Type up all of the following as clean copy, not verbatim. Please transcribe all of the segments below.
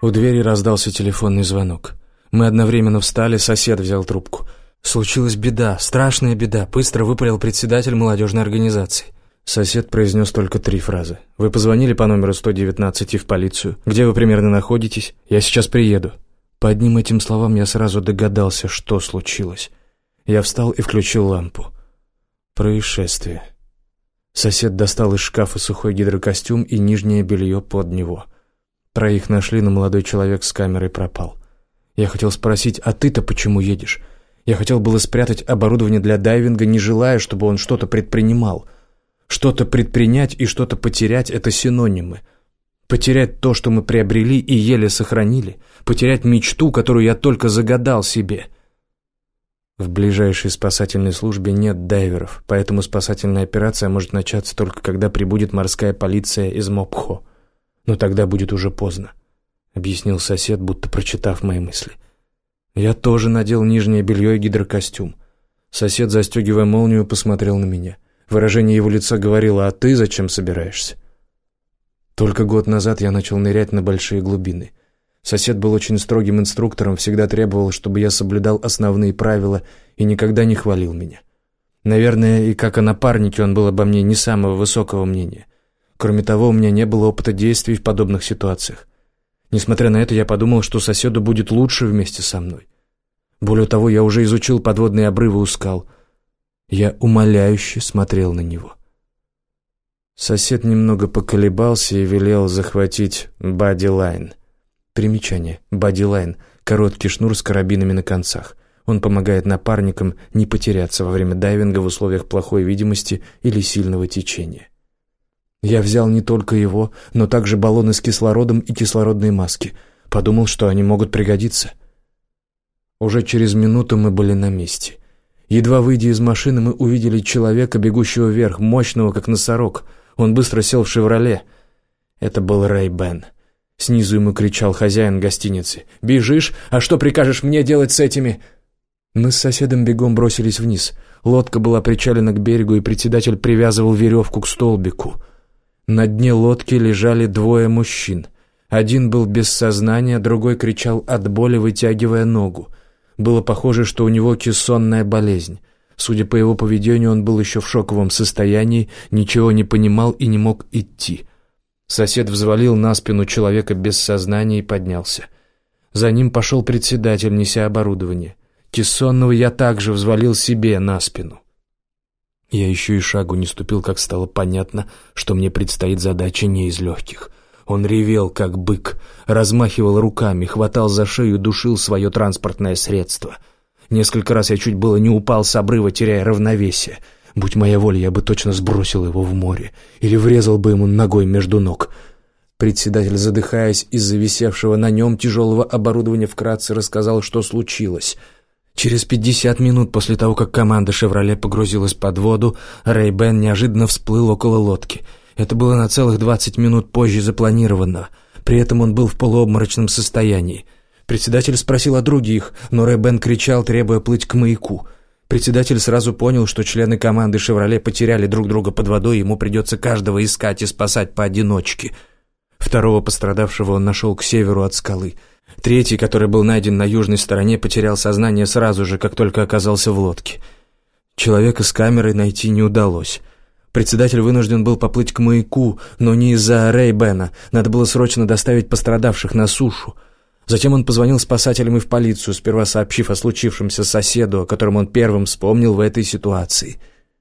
У двери раздался телефонный звонок. Мы одновременно встали, сосед взял трубку. «Случилась беда, страшная беда», — быстро выпалил председатель молодежной организации. Сосед произнес только 3 фразы. «Вы позвонили по номеру 119 и в полицию? Где вы примерно находитесь? Я сейчас приеду». По одним этим словам я сразу догадался, что случилось. Я встал и включил лампу. Происшествие. Сосед достал из шкафа сухой гидрокостюм и нижнее белье под него. Троих нашли, но молодой человек с камерой пропал. Я хотел спросить: «А ты-то почему едешь?» Я хотел было спрятать оборудование для дайвинга, не желая, чтобы он что-то предпринимал. Что-то предпринять и что-то потерять — это синонимы. Потерять то, что мы приобрели и еле сохранили. Потерять мечту, которую я только загадал себе. В ближайшей спасательной службе нет дайверов, поэтому спасательная операция может начаться только когда прибудет морская полиция из Мокпхо. Но тогда будет уже поздно, объяснил сосед, будто прочитав мои мысли. Я тоже надел нижнее белье и гидрокостюм. Сосед, застегивая молнию, посмотрел на меня. Выражение его лица говорило: «А ты зачем собираешься?» Только год назад я начал нырять на большие глубины. Сосед был очень строгим инструктором, всегда требовал, чтобы я соблюдал основные правила и никогда не хвалил меня. Наверное, и как о напарнике он был обо мне не самого высокого мнения. Кроме того, у меня не было опыта действий в подобных ситуациях. Несмотря на это, я подумал, что соседу будет лучше вместе со мной. Более того, я уже изучил подводные обрывы у скал. Я умоляюще смотрел на него. Сосед немного поколебался и велел захватить бодилайн. Примечание. Бодилайн — короткий шнур с карабинами на концах. Он помогает напарникам не потеряться во время дайвинга в условиях плохой видимости или сильного течения. Я взял не только его, но также баллоны с кислородом и кислородные маски. Подумал, что они могут пригодиться. Уже через минуту мы были на месте. Едва выйдя из машины, мы увидели человека, бегущего вверх, мощного, как носорог. Он быстро сел в «Шевроле». Это был Рэй Бен. Снизу ему кричал хозяин гостиницы: «Бежишь? А что прикажешь мне делать с этими?» Мы с соседом бегом бросились вниз. Лодка была причалена к берегу, и председатель привязывал веревку к столбику. На дне лодки лежали 2 мужчин. Один был без сознания, другой кричал от боли, вытягивая ногу. Было похоже, что у него кессонная болезнь. Судя по его поведению, он был еще в шоковом состоянии, ничего не понимал и не мог идти. Сосед взвалил на спину человека без сознания и поднялся. За ним пошел председатель, неся оборудование. Кессонного я также взвалил себе на спину. Я еще и шагу не ступил, как стало понятно, что мне предстоит задача не из легких. Он ревел, как бык, размахивал руками, хватал за шею и душил свое транспортное средство. Несколько раз я чуть было не упал с обрыва, теряя равновесие. Будь моя воля, я бы точно сбросил его в море или врезал бы ему ногой между ног. Председатель, задыхаясь из-за висевшего на нем тяжелого оборудования, вкратце рассказал, что случилось. Через 50 минут после того, как команда «Шевроле» погрузилась под воду, Рэй Бен неожиданно всплыл около лодки. Это было на целых 20 минут позже запланированного. При этом он был в полуобморочном состоянии. Председатель спросил о других, но Рэй Бен кричал, требуя плыть к маяку. Председатель сразу понял, что члены команды «Шевроле» потеряли друг друга под водой, и ему придется каждого искать и спасать поодиночке. 2-го пострадавшего он нашел к северу от скалы. 3-й, который был найден на южной стороне, потерял сознание сразу же, как только оказался в лодке. Человека с камерой найти не удалось. Председатель вынужден был поплыть к маяку, но не из-за Рэй Бена. Надо было срочно доставить пострадавших на сушу. Затем он позвонил спасателям и в полицию, сперва сообщив о случившемся соседу, о котором он первым вспомнил в этой ситуации.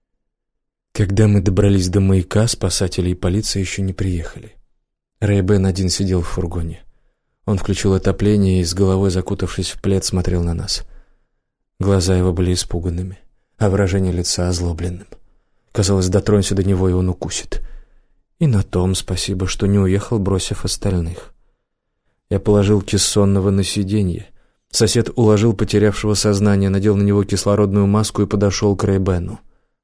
Когда мы добрались до маяка, спасатели и полиция еще не приехали. Рэй Бен один сидел в фургоне. Он включил отопление и, с головой закутавшись в плед, смотрел на нас. Глаза его были испуганными, а выражение лица озлобленным. Казалось, дотронься до него, и он укусит. И на том спасибо, что не уехал, бросив остальных. Я положил кессонного на сиденье. Сосед уложил потерявшего сознание, надел на него кислородную маску и подошел к Рэй Бену.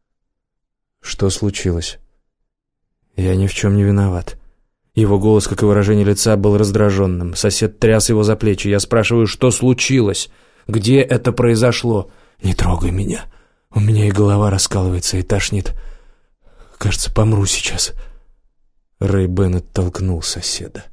«Что случилось?» «Я ни в чем не виноват». Его голос, как и выражение лица, был раздраженным. Сосед тряс его за плечи. Я спрашиваю, что случилось? Где это произошло? «Не трогай меня. У меня и голова раскалывается, и тошнит. Кажется, помру сейчас». Рэй Бен оттолкнул соседа.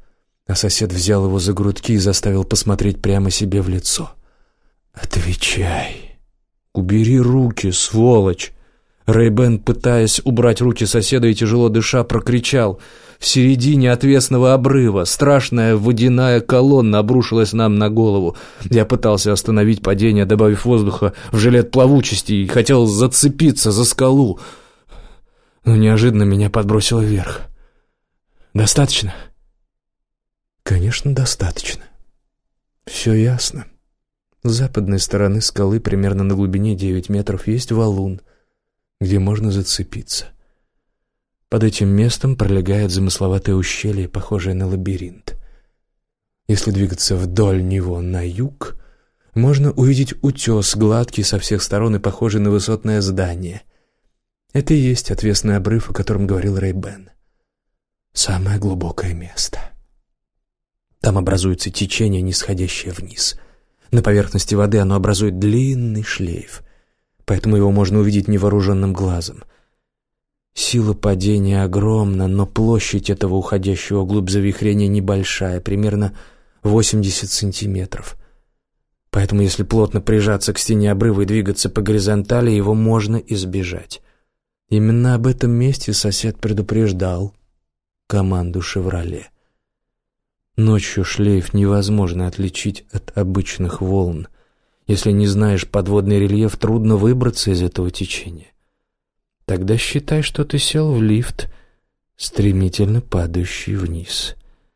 А сосед взял его за грудки и заставил посмотреть прямо себе в лицо. «Отвечай! Убери руки, сволочь!» Рэй-Бен, пытаясь убрать руки соседа и тяжело дыша, прокричал. В середине отвесного обрыва страшная водяная колонна обрушилась нам на голову. Я пытался остановить падение, добавив воздуха в жилет плавучести, и хотел зацепиться за скалу. Но неожиданно меня подбросило вверх. «Достаточно?» «Конечно, достаточно. Все ясно. С западной стороны скалы, примерно на глубине 9 метров, есть валун, где можно зацепиться. Под этим местом пролегает замысловатое ущелье, похожее на лабиринт. Если двигаться вдоль него на юг, можно увидеть утес, гладкий со всех сторон и похожий на высотное здание. Это и есть отвесный обрыв, о котором говорил Рэй-Бен. Самое глубокое место. Там образуется течение, нисходящее вниз. На поверхности воды оно образует длинный шлейф, поэтому его можно увидеть невооруженным глазом. Сила падения огромна, но площадь этого уходящего вглубь завихрения небольшая, примерно 80 сантиметров. Поэтому если плотно прижаться к стене обрыва и двигаться по горизонтали, его можно избежать. Именно об этом месте сосед предупреждал команду «Шевроле». Ночью шлейф невозможно отличить от обычных волн. Если не знаешь подводный рельеф, трудно выбраться из этого течения. Тогда считай, что ты сел в лифт, стремительно падающий вниз.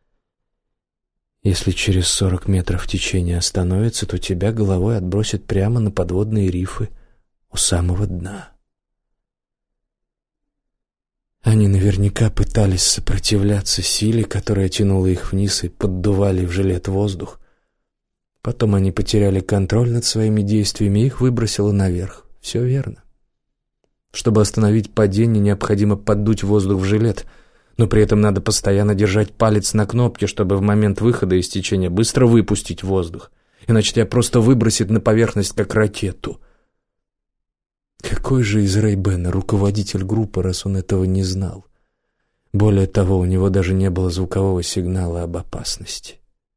Если через 40 метров течение остановится, то тебя головой отбросит прямо на подводные рифы у самого дна. Они наверняка пытались сопротивляться силе, которая тянула их вниз, и поддували в жилет воздух. Потом они потеряли контроль над своими действиями, и их выбросило наверх. Все верно. Чтобы остановить падение, необходимо поддуть воздух в жилет, но при этом надо постоянно держать палец на кнопке, чтобы в момент выхода из течения быстро выпустить воздух, иначе тебя просто выбросит на поверхность, как ракету. Какой же из Рэй-Бена руководитель группы, раз он этого не знал? Более того, у него даже не было звукового сигнала об опасности.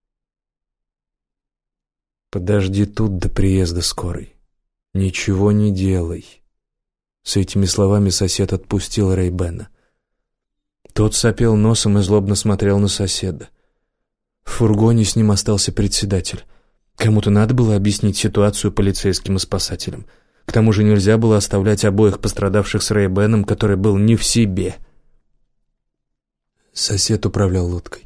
«Подожди тут до приезда скорой. Ничего не делай». С этими словами сосед отпустил Рэй-Бена. Тот сопел носом и злобно смотрел на соседа. В фургоне с ним остался председатель. Кому-то надо было объяснить ситуацию полицейским и спасателям. К тому же нельзя было оставлять обоих пострадавших с Рэй-Беном, который был не в себе. Сосед управлял лодкой.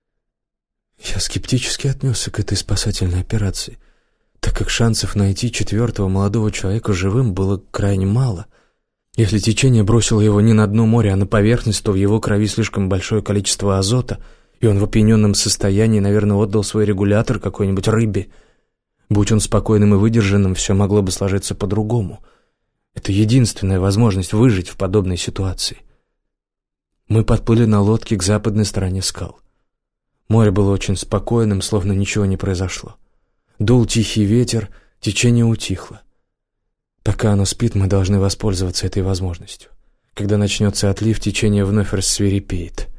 Я скептически отнесся к этой спасательной операции, так как шансов найти 4-го молодого человека живым было крайне мало. Если течение бросило его не на дно моря, а на поверхность, то в его крови слишком большое количество азота, и он в опьяненном состоянии, наверное, отдал свой регулятор какой-нибудь рыбе. Будь он спокойным и выдержанным, все могло бы сложиться по-другому. Это единственная возможность выжить в подобной ситуации. Мы подплыли на лодке к западной стороне скал. Море было очень спокойным, словно ничего не произошло. Дул тихий ветер, течение утихло. Пока оно спит, мы должны воспользоваться этой возможностью. Когда начнется отлив, течение вновь рассвирепеет.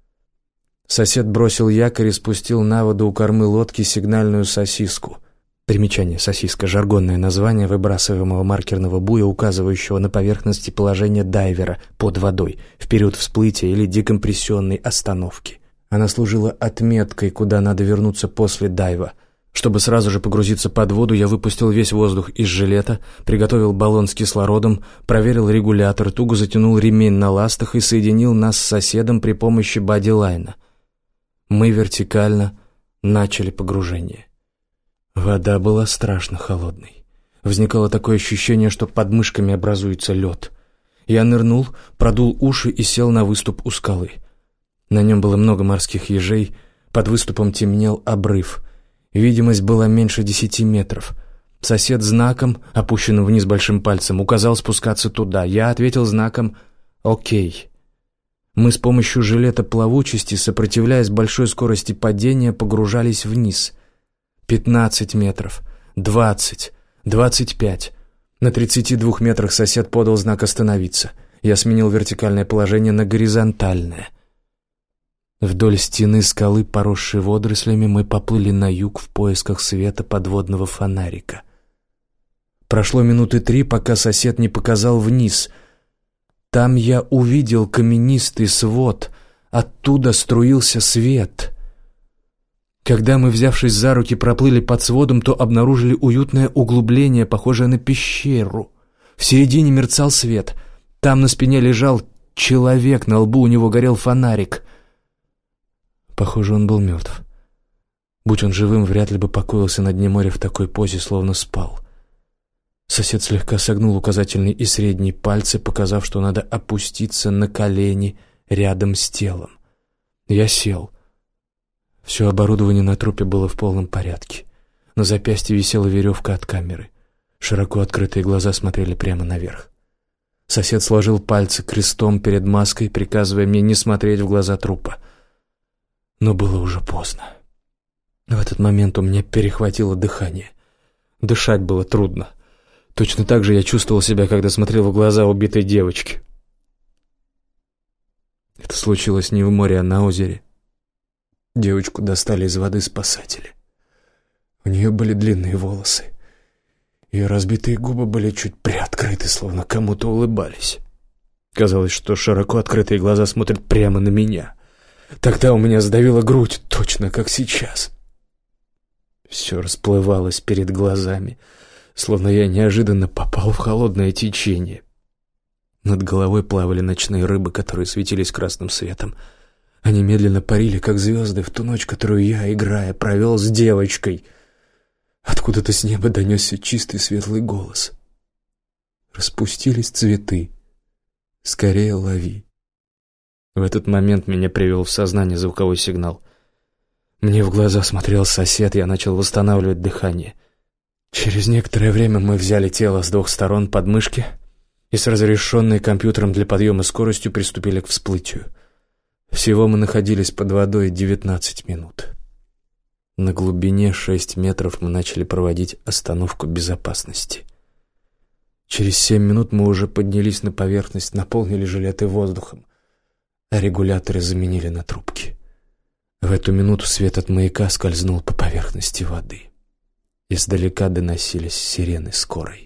Сосед бросил якорь и спустил на воду у кормы лодки сигнальную сосиску. Примечание: сосиска — жаргонное название выбрасываемого маркерного буя, указывающего на поверхности положения дайвера под водой в период всплытия или декомпрессионной остановки. Она служила отметкой, куда надо вернуться после дайва. Чтобы сразу же погрузиться под воду, я выпустил весь воздух из жилета, приготовил баллон с кислородом, проверил регулятор, туго затянул ремень на ластах и соединил нас с соседом при помощи бодилайна. Мы вертикально начали погружение. Вода была страшно холодной. Возникало такое ощущение, что под мышками образуется лед. Я нырнул, продул уши и сел на выступ у скалы. На нем было много морских ежей, под выступом темнел обрыв. Видимость была меньше 10 метров. Сосед знаком, опущенным вниз большим пальцем, указал спускаться туда. Я ответил знаком «Окей». Мы с помощью жилета плавучести, сопротивляясь большой скорости падения, погружались вниз. 15 метров, 20, 25. На 32 метрах сосед подал знак «Остановиться». Я сменил вертикальное положение на горизонтальное. Вдоль стены скалы, поросшей водорослями, мы поплыли на юг в поисках света подводного фонарика. Прошло минуты 3, пока сосед не показал вниз. Там я увидел каменистый свод, оттуда струился свет. Когда мы, взявшись за руки, проплыли под сводом, то обнаружили уютное углубление, похожее на пещеру. В середине мерцал свет. Там на спине лежал человек, на лбу у него горел фонарик. Похоже, он был мертв. Будь он живым, вряд ли бы покоился на дне моря в такой позе, словно спал. Сосед слегка согнул указательный и средний пальцы, показав, что надо опуститься на колени рядом с телом. Я сел. Все оборудование на трупе было в полном порядке. На запястье висела веревка от камеры. Широко открытые глаза смотрели прямо наверх. Сосед сложил пальцы крестом перед маской, приказывая мне не смотреть в глаза трупа. Но было уже поздно. В этот момент у меня перехватило дыхание. Дышать было трудно. Точно так же я чувствовал себя, когда смотрел в глаза убитой девочки. Это случилось не в море, а на озере. Девочку достали из воды спасатели. У нее были длинные волосы. Ее разбитые губы были чуть приоткрыты, словно кому-то улыбались. Казалось, что широко открытые глаза смотрят прямо на меня. Тогда у меня сдавила грудь, точно как сейчас. Все расплывалось перед глазами, словно я неожиданно попал в холодное течение. Над головой плавали ночные рыбы, которые светились красным светом. Они медленно парили, как звезды, в ту ночь, которую я, играя, провел с девочкой. Откуда-то с неба донесся чистый светлый голос. Распустились цветы. Скорее лови. В этот момент меня привел в сознание звуковой сигнал. Мне в глаза смотрел сосед, я начал восстанавливать дыхание. Через некоторое время мы взяли тело с 2 сторон под мышки и с разрешенной компьютером для подъема скоростью приступили к всплытию. Всего мы находились под водой 19 минут. На глубине 6 метров мы начали проводить остановку безопасности. Через 7 минут мы уже поднялись на поверхность, наполнили жилеты воздухом, а регуляторы заменили на трубки. В эту минуту свет от маяка скользнул по поверхности воды. Издалека доносились сирены скорой.